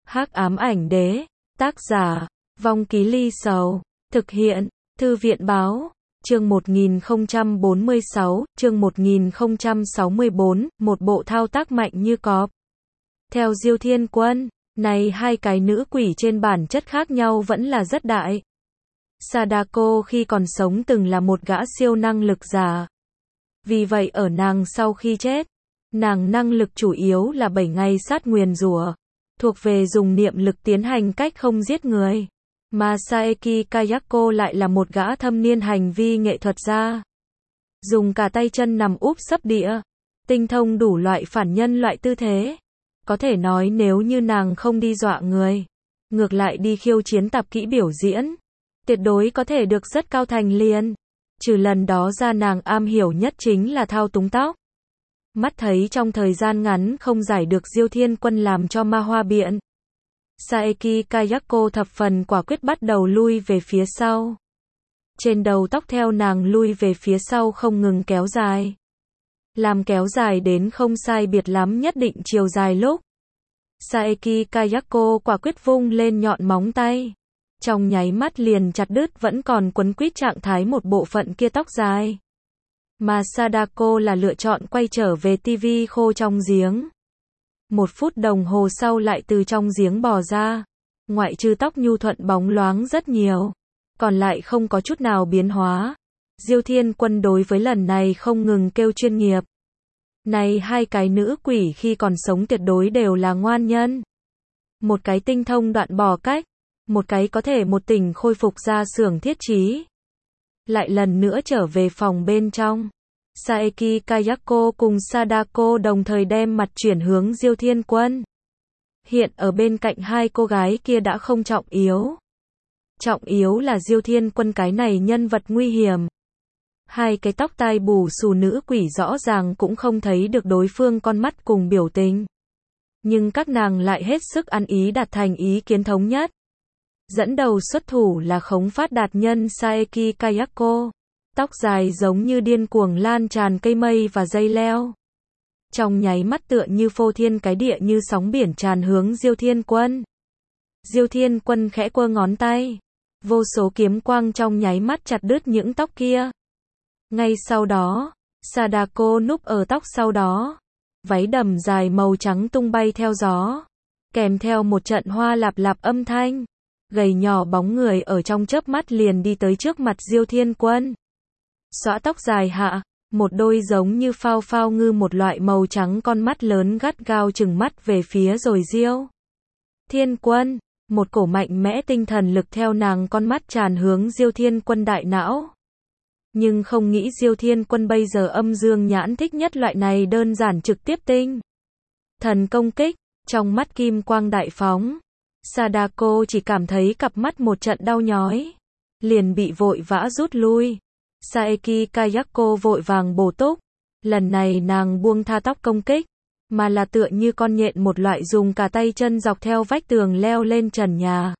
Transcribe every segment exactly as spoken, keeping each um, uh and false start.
Hắc ám ảnh đế, tác giả, Vong Ký Ly Sầu, thực hiện, Thư viện báo, chương một nghìn không trăm bốn mươi sáu, chương một nghìn không trăm sáu mươi tư, một bộ thao tác mạnh như cọp. Theo Diêu Thiên Quân, này hai cái nữ quỷ trên bản chất khác nhau vẫn là rất đại. Sadako khi còn sống từng là một gã siêu năng lực giả. Vì vậy ở nàng sau khi chết, nàng năng lực chủ yếu là bảy ngày sát nguyền rủa, thuộc về dùng niệm lực tiến hành cách không giết người. Mà Saeki Kayako lại là một gã thâm niên hành vi nghệ thuật gia. Dùng cả tay chân nằm úp sấp địa, tinh thông đủ loại phản nhân loại tư thế. Có thể nói nếu như nàng không đi dọa người, ngược lại đi khiêu chiến tập kỹ biểu diễn, tuyệt đối có thể được rất cao thành liền. Trừ lần đó ra nàng am hiểu nhất chính là thao túng tóc. Mắt thấy trong thời gian ngắn không giải được Diêu Thiên Quân làm cho ma hoa biện. Saeki Kayako thập phần quả quyết bắt đầu lui về phía sau. Trên đầu tóc theo nàng lui về phía sau không ngừng kéo dài. Làm kéo dài đến không sai biệt lắm nhất định chiều dài lúc. Saeki Kayako quả quyết vung lên nhọn móng tay. Trong nháy mắt liền chặt đứt vẫn còn quấn quýt trạng thái một bộ phận kia tóc dài. Mà Sadako là lựa chọn quay trở về tivi khô trong giếng. Một phút đồng hồ sau lại từ trong giếng bò ra. Ngoại trừ tóc nhu thuận bóng loáng rất nhiều, còn lại không có chút nào biến hóa. Diêu Thiên Quân đối với lần này không ngừng kêu chuyên nghiệp. Này hai cái nữ quỷ khi còn sống tuyệt đối đều là ngoan nhân. Một cái tinh thông đoạn bò cách, một cái có thể một tỉnh khôi phục ra xưởng thiết trí. Lại lần nữa trở về phòng bên trong. Saeki Kayako cùng Sadako đồng thời đem mặt chuyển hướng Diêu Thiên Quân. Hiện ở bên cạnh hai cô gái kia đã không trọng yếu. Trọng yếu là Diêu Thiên Quân cái này nhân vật nguy hiểm. Hai cái tóc tai bù xù nữ quỷ rõ ràng cũng không thấy được đối phương con mắt cùng biểu tình. Nhưng các nàng lại hết sức ăn ý đạt thành ý kiến thống nhất. Dẫn đầu xuất thủ là khống phát đạt nhân Saeki Kayako. Tóc dài giống như điên cuồng lan tràn cây mây và dây leo. Trong nháy mắt tựa như phô thiên cái địa như sóng biển tràn hướng Diêu Thiên Quân. Diêu Thiên Quân khẽ quơ ngón tay. Vô số kiếm quang trong nháy mắt chặt đứt những tóc kia. Ngay sau đó, Sadako núp ở tóc sau đó. Váy đầm dài màu trắng tung bay theo gió. Kèm theo một trận hoa lạp lạp âm thanh. Gầy nhỏ bóng người ở trong chớp mắt liền đi tới trước mặt Diêu Thiên Quân. Xõa tóc dài hạ, một đôi giống như phao phao ngư một loại màu trắng con mắt lớn gắt gao chừng mắt về phía rồi Diêu Thiên Quân. Một cổ mạnh mẽ tinh thần lực theo nàng con mắt tràn hướng Diêu Thiên Quân đại não. Nhưng không nghĩ Diêu Thiên Quân bây giờ âm dương nhãn thích nhất loại này đơn giản trực tiếp tinh thần công kích, trong mắt kim quang đại phóng. Sadako chỉ cảm thấy cặp mắt một trận đau nhói, liền bị vội vã rút lui. Saeki Kayako vội vàng bổ túc. Lần này nàng buông tha tóc công kích, mà là tựa như con nhện một loại dùng cả tay chân dọc theo vách tường leo lên trần nhà.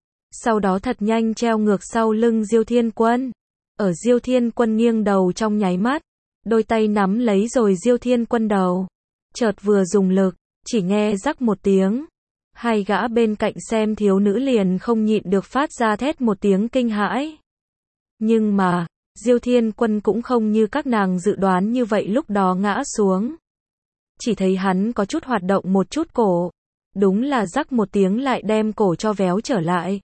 Sau đó thật nhanh treo ngược sau lưng Diêu Thiên Quân. Ở Diêu Thiên Quân nghiêng đầu trong nháy mắt, đôi tay nắm lấy rồi Diêu Thiên Quân đầu. Chợt vừa dùng lực, chỉ nghe rắc một tiếng. Hai gã bên cạnh xem thiếu nữ liền không nhịn được phát ra thét một tiếng kinh hãi. Nhưng mà, Diêu Thiên Quân cũng không như các nàng dự đoán như vậy lúc đó ngã xuống. Chỉ thấy hắn có chút hoạt động một chút cổ. Đúng là rắc một tiếng lại đem cổ cho véo trở lại.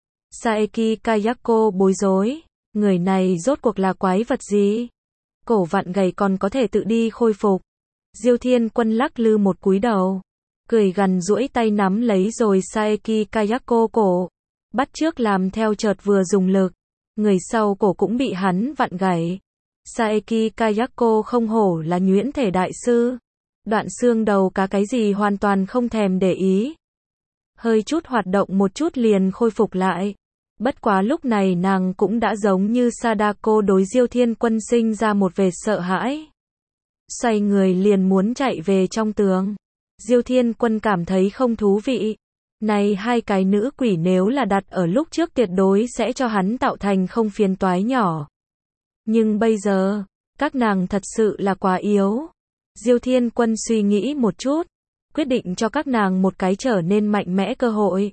Saeki Kayako bối rối. Người này rốt cuộc là quái vật gì? Cổ vặn gầy còn có thể tự đi khôi phục. Diêu Thiên Quân lắc lư một cúi đầu. Cười gằn duỗi tay nắm lấy rồi Saeki Kayako cổ. Bắt chước làm theo chợt vừa dùng lực. Người sau cổ cũng bị hắn vặn gãy. Saeki Kayako không hổ là nhuyễn thể đại sư. Đoạn xương đầu cá cái gì hoàn toàn không thèm để ý. Hơi chút hoạt động một chút liền khôi phục lại. Bất quá lúc này nàng cũng đã giống như Sadako đối Diêu Thiên Quân sinh ra một vệt sợ hãi. Xoay người liền muốn chạy về trong tường. Diêu Thiên Quân cảm thấy không thú vị. Này hai cái nữ quỷ nếu là đặt ở lúc trước tuyệt đối sẽ cho hắn tạo thành không phiền toái nhỏ. Nhưng bây giờ, các nàng thật sự là quá yếu. Diêu Thiên Quân suy nghĩ một chút. quyết định cho các nàng một cái trở nên mạnh mẽ cơ hội.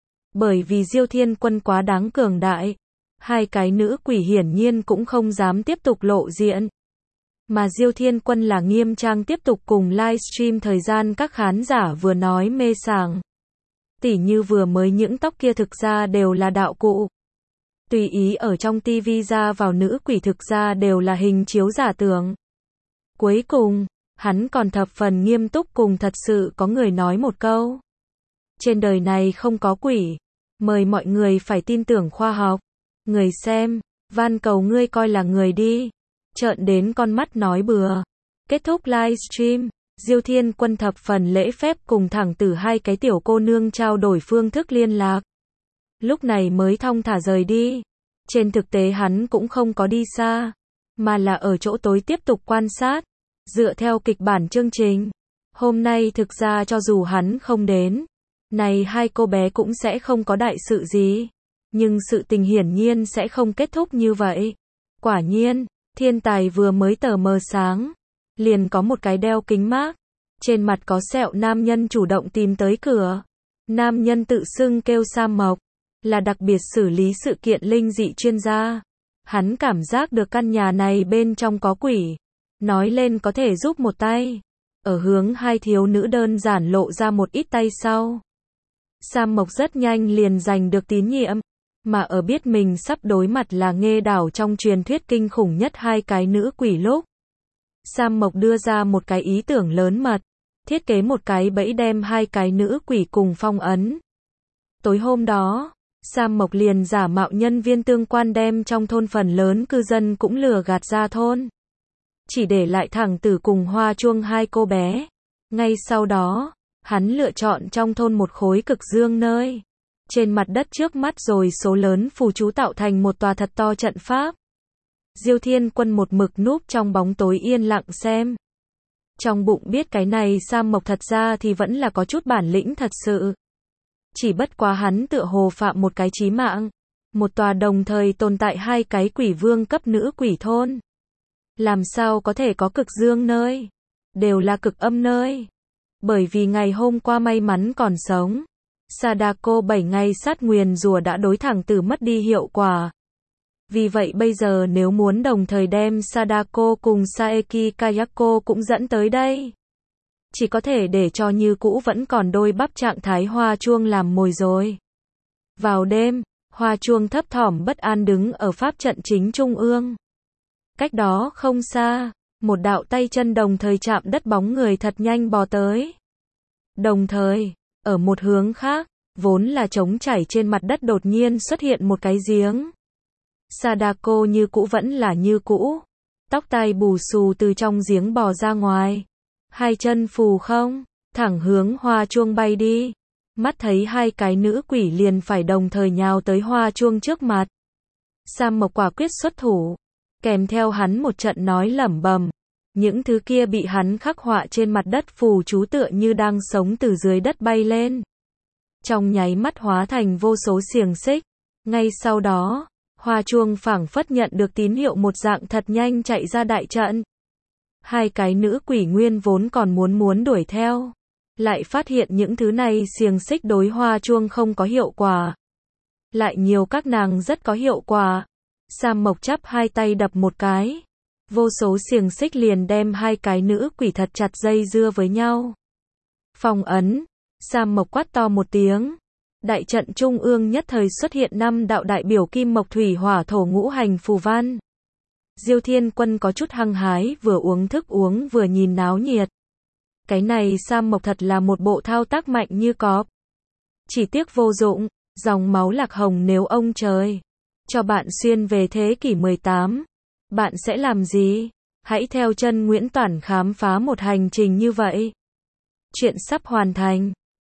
Bởi vì Diêu Thiên Quân quá đáng cường đại, hai cái nữ quỷ hiển nhiên cũng không dám tiếp tục lộ diện. Mà Diêu Thiên Quân là nghiêm trang tiếp tục cùng livestream thời gian các khán giả vừa nói mê sảng. Tỉ như vừa mới những tóc kia thực ra đều là đạo cụ. Tùy ý ở trong tivi ra vào nữ quỷ thực ra đều là hình chiếu giả tưởng. Cuối cùng, hắn còn thập phần nghiêm túc cùng thật sự có người nói một câu. Trên đời này không có quỷ. Mời mọi người phải tin tưởng khoa học. Người xem, van cầu ngươi coi là người đi. Trợn đến con mắt nói bừa. Kết thúc livestream, Diêu Thiên Quân thập phần lễ phép cùng thẳng tử hai cái tiểu cô nương trao đổi phương thức liên lạc. Lúc này mới thong thả rời đi. Trên thực tế hắn cũng không có đi xa, mà là ở chỗ tối tiếp tục quan sát. Dựa theo kịch bản chương trình, hôm nay thực ra cho dù hắn không đến, này hai cô bé cũng sẽ không có đại sự gì. Nhưng sự tình hiển nhiên sẽ không kết thúc như vậy. Quả nhiên, thiên tài vừa mới tờ mờ sáng, liền có một cái đeo kính mác, trên mặt có sẹo nam nhân chủ động tìm tới cửa. Nam nhân tự xưng kêu Sam Mộc, là đặc biệt xử lý sự kiện linh dị chuyên gia. Hắn cảm giác được căn nhà này bên trong có quỷ, nói lên có thể giúp một tay. Ở hướng hai thiếu nữ đơn giản lộ ra một ít tay sau, Sam Mộc rất nhanh liền giành được tín nhiệm, mà ở biết mình sắp đối mặt là nghê đảo trong truyền thuyết kinh khủng nhất hai cái nữ quỷ lúc, Sam Mộc đưa ra một cái ý tưởng lớn mật, thiết kế một cái bẫy đem hai cái nữ quỷ cùng phong ấn. Tối hôm đó, Sam Mộc liền giả mạo nhân viên tương quan đem trong thôn phần lớn cư dân cũng lừa gạt ra thôn. Chỉ để lại thẳng tử cùng Hoa Chuông hai cô bé. Ngay sau đó, hắn lựa chọn trong thôn một khối cực dương nơi. Trên mặt đất trước mắt rồi số lớn phù chú tạo thành một tòa thật to trận pháp. Diêu Thiên Quân một mực núp trong bóng tối yên lặng xem. Trong bụng biết cái này Sam Mộc thật ra thì vẫn là có chút bản lĩnh thật sự. Chỉ bất quá hắn tựa hồ phạm một cái chí mạng. Một tòa đồng thời tồn tại hai cái quỷ vương cấp nữ quỷ thôn. Làm sao có thể có cực dương nơi? Đều là cực âm nơi. Bởi vì ngày hôm qua may mắn còn sống, Sadako bảy ngày sát nguyền rùa đã đối thẳng tử mất đi hiệu quả. Vì vậy bây giờ nếu muốn đồng thời đem Sadako cùng Saeki Kayako cũng dẫn tới đây, chỉ có thể để cho như cũ vẫn còn đôi bắp trạng thái Hoa Chuông làm mồi rồi. Vào đêm, Hoa Chuông thấp thỏm bất an đứng ở pháp trận chính trung ương. Cách đó không xa, một đạo tay chân đồng thời chạm đất bóng người thật nhanh bò tới. Đồng thời, ở một hướng khác, vốn là trống chảy trên mặt đất đột nhiên xuất hiện một cái giếng. Sadako như cũ vẫn là như cũ, tóc tai bù xù từ trong giếng bò ra ngoài. Hai chân phù không, thẳng hướng Hoa Chuông bay đi. Mắt thấy hai cái nữ quỷ liền phải đồng thời nhào tới Hoa Chuông trước mặt. Sam Mộc quả quyết xuất thủ, kèm theo hắn một trận nói lẩm bẩm. Những thứ kia bị hắn khắc họa trên mặt đất phù chú tựa như đang sống từ dưới đất bay lên. Trong nháy mắt hóa thành vô số xiềng xích. Ngay sau đó, Hoa Chuông phảng phất nhận được tín hiệu một dạng thật nhanh chạy ra đại trận. Hai cái nữ quỷ nguyên vốn còn muốn muốn đuổi theo, lại phát hiện những thứ này xiềng xích đối Hoa Chuông không có hiệu quả. Lại nhiều các nàng rất có hiệu quả. Sam Mộc chắp hai tay đập một cái. Vô số xiềng xích liền đem hai cái nữ quỷ thật chặt dây dưa với nhau. Phong ấn. Sam Mộc quát to một tiếng. Đại trận trung ương nhất thời xuất hiện năm đạo đại biểu kim mộc thủy hỏa thổ ngũ hành phù văn. Diêu Thiên Quân có chút hăng hái vừa uống thức uống vừa nhìn náo nhiệt. Cái này Sam Mộc thật là một bộ thao tác mạnh như cọp. Chỉ tiếc vô dụng, dòng máu lạc hồng nếu ông trời cho bạn xuyên về thế kỷ mười tám, bạn sẽ làm gì? Hãy theo chân Nguyễn Toản khám phá một hành trình như vậy. Chuyện sắp hoàn thành.